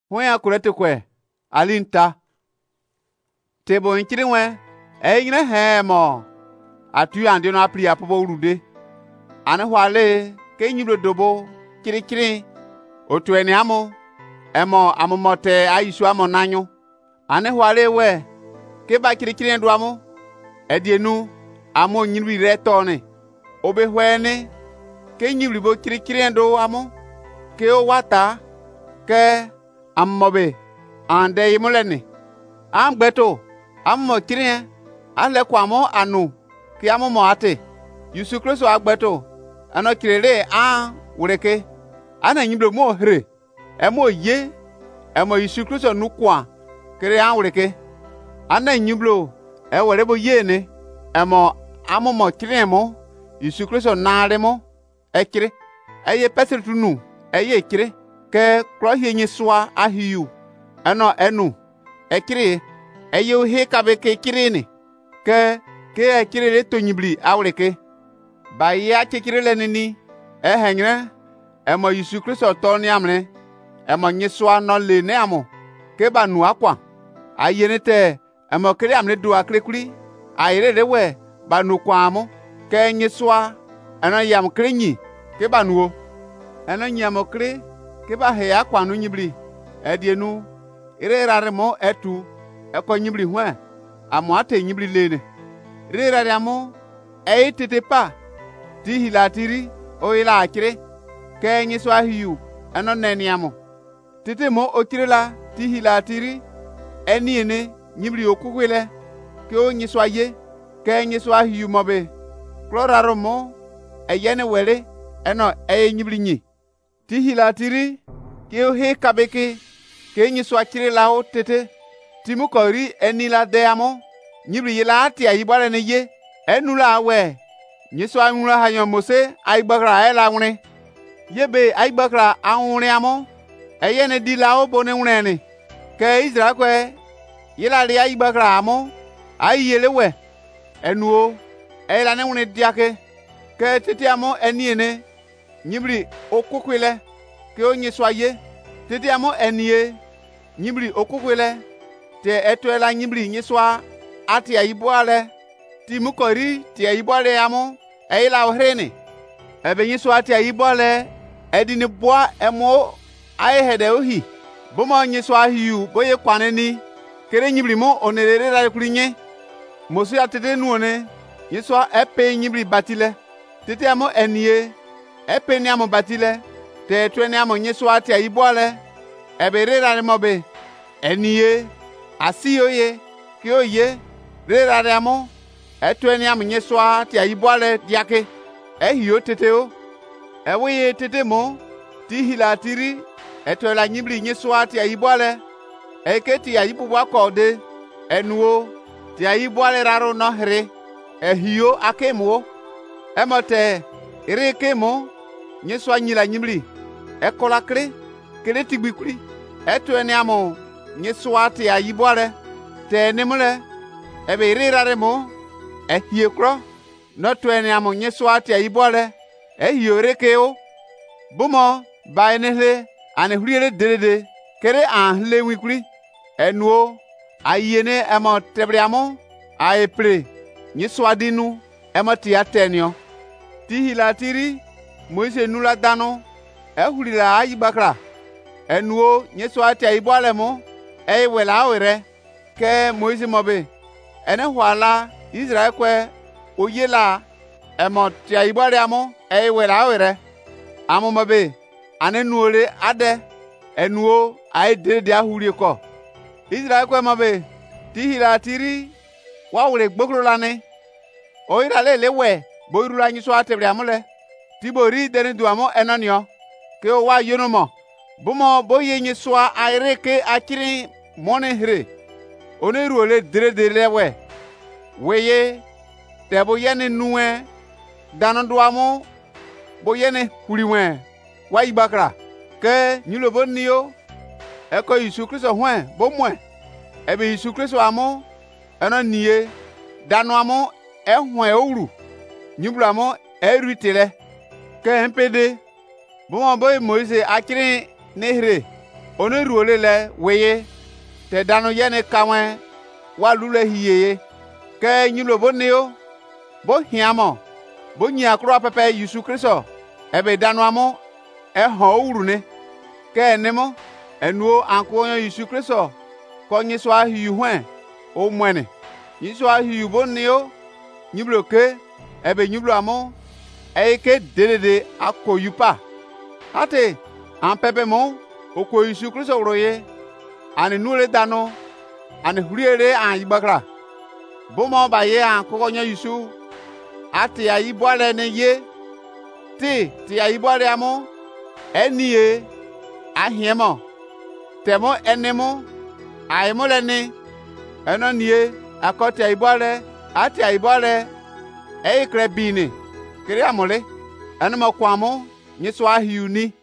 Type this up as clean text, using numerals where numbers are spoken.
Hwen akurete kwe alinta. Tebo nkiri nwe nyina he mo atu ande no apri apobo urude. Ane hwale ke nyiblo dobo kiri otu eni amo emo amomote ayisu amo nanyo. Ane hwale we ke ba kiri ndo amo edienu amo nyibli retone obe hwene ke nyibli bo kiri ndo amo ke o wata ke amobe ande yimoleni amgbeto amo kiri ale kwamo anu ki amo mo ate Yesu Kristo agbeto ano kirere wureke ana nyiblo mo hre emo ye emo Yesu Kristo nukwa kire wureke ana nyiblo were bo ye ne emo amo mo kiri mo Yesu Kristo nare mo ekire eye pesetunu eye kire ke krohie nyiswa ahiu enu ekire eye he kabe ke kire ni ke ekire le tonyibli awreke ba ya kire le nini ehengre emo Yesu Kristo to ni amre emo nyiswa no le ne amo ke ba nu akwa ayenete emo kire amre do akrekuri ayire rewe ba nu kwa amo ke nyiswa ana yam kire nyi ke ba nuo ana nyamo kire ke ba he akwa nu nyibli edienu ire rare mo etu eko nyibli hwa amo ate nyibli lene ire rare amo tete pa ti hilatiri o ila akire ke nyiswa hiu ano neni amo tete mo okirela ti hilatiri eni nyibli okugwele ke o nyiswa ye ke nyiswa hiu mobe kloraro mo yene wele eno nyibli nyi ti hilatiri ke o he kabeke ke nyiswa kirela o tete timukori eni la de amo nyibli yela ati ayibare ne ye enula we nyiswa nwura hanyo mose ayigbakra ela nwure yebe ayigbakra anwure amo eyene dila o bone nwure ni ke Israel kwe yela ri ayigbakra amo ayele we enuo ela ne nwure diake ke tete amo eniene nyibli okukwile ke o nyiswa ye tete amo enie nyibli okukwile te etwela nyibli nyiswa ati ayiboale timukori ti ayiboale amo eyila ohrene ebe nyiswa ati ayiboale edini boa emo ayehede ohi bomo nyiswa hiu boye kwaneni kere nyibli mo onerere ra kurinye mosu atete nuone nyiswa epe nyibli batile tete amo enie epe ni amo batile te twene amo nyiswa ati ayiboale ebe rera mobe enie asiyoye kioye rera amo etweni am nyeswa ti ayibole diake ehio teteo ewiye tetemo ti hilatiri etwela nyibli nyeswa ti ayibole eketi ayibubu akode enuo ti ayibole raro no hre ehio akemo emote irekemo nyeswa nyila nyibli ekola kre tigbikuri etweni am nyeswa ti ayibole te nemule ebe irirare mo ehie kro no twene amo nyeswa ti ayibole ehio rekeo bumo ba enele anehuriere derede kere anhle wikuri enuo ayene emo tebriamo aepre nyeswa dinu emo ti atenio ti hilatiri Moise nula dano ehurila ayibakra enuo nyeswa ti ayibole mo wela awere ke Moise mobe ene hwala Israel kwe oyela emo ti ayibare amo wela awere amo mobe ane nuore ade enuo de ahuri ko Israel kwe mobe ti hilatiri wa wure gbogro lane oyira lele we boiru la nyiso atebre amule tibori deni duamo enonio ke o wa yonomo bumo boye nyiso aireke akiri mone hre oneru ole dere we weye te bo yene nuwe danondo amo bo yene huriwe wa ibakra ke nyulo bonio eko Yesu Kristo hwen bo mwe ebe Yesu Kristo amo eno nie dano amo ehwen ouru nyublu amo erutile ke mpede bo mo boy Moise akiri nehre Onu ruole le weye te danu yene kawen wa lule hiye ke nyulo boneo bo hiamo bo nyia kro pepe Yesu Kristo ebe danu amo ho urune ke nemo enuo anko Yesu Kristo ko nyi so ahiu hwen o mwene nyi so ahiu boneo nyiblo ke ebe nyiblo amo ke dedede akoyupa ate an pepe mo oko Yesu Kristo roye ani nule dano ani huriere an ibakra bomo baye an kokonya Yesu ati ayibwale ne ye ti ayibwale amo eniye ahiemo temo enemo aimole ni enoniye akoti ayibwale ati ayibwale krebini kiri amole enmo kwamo nyiso ahiuni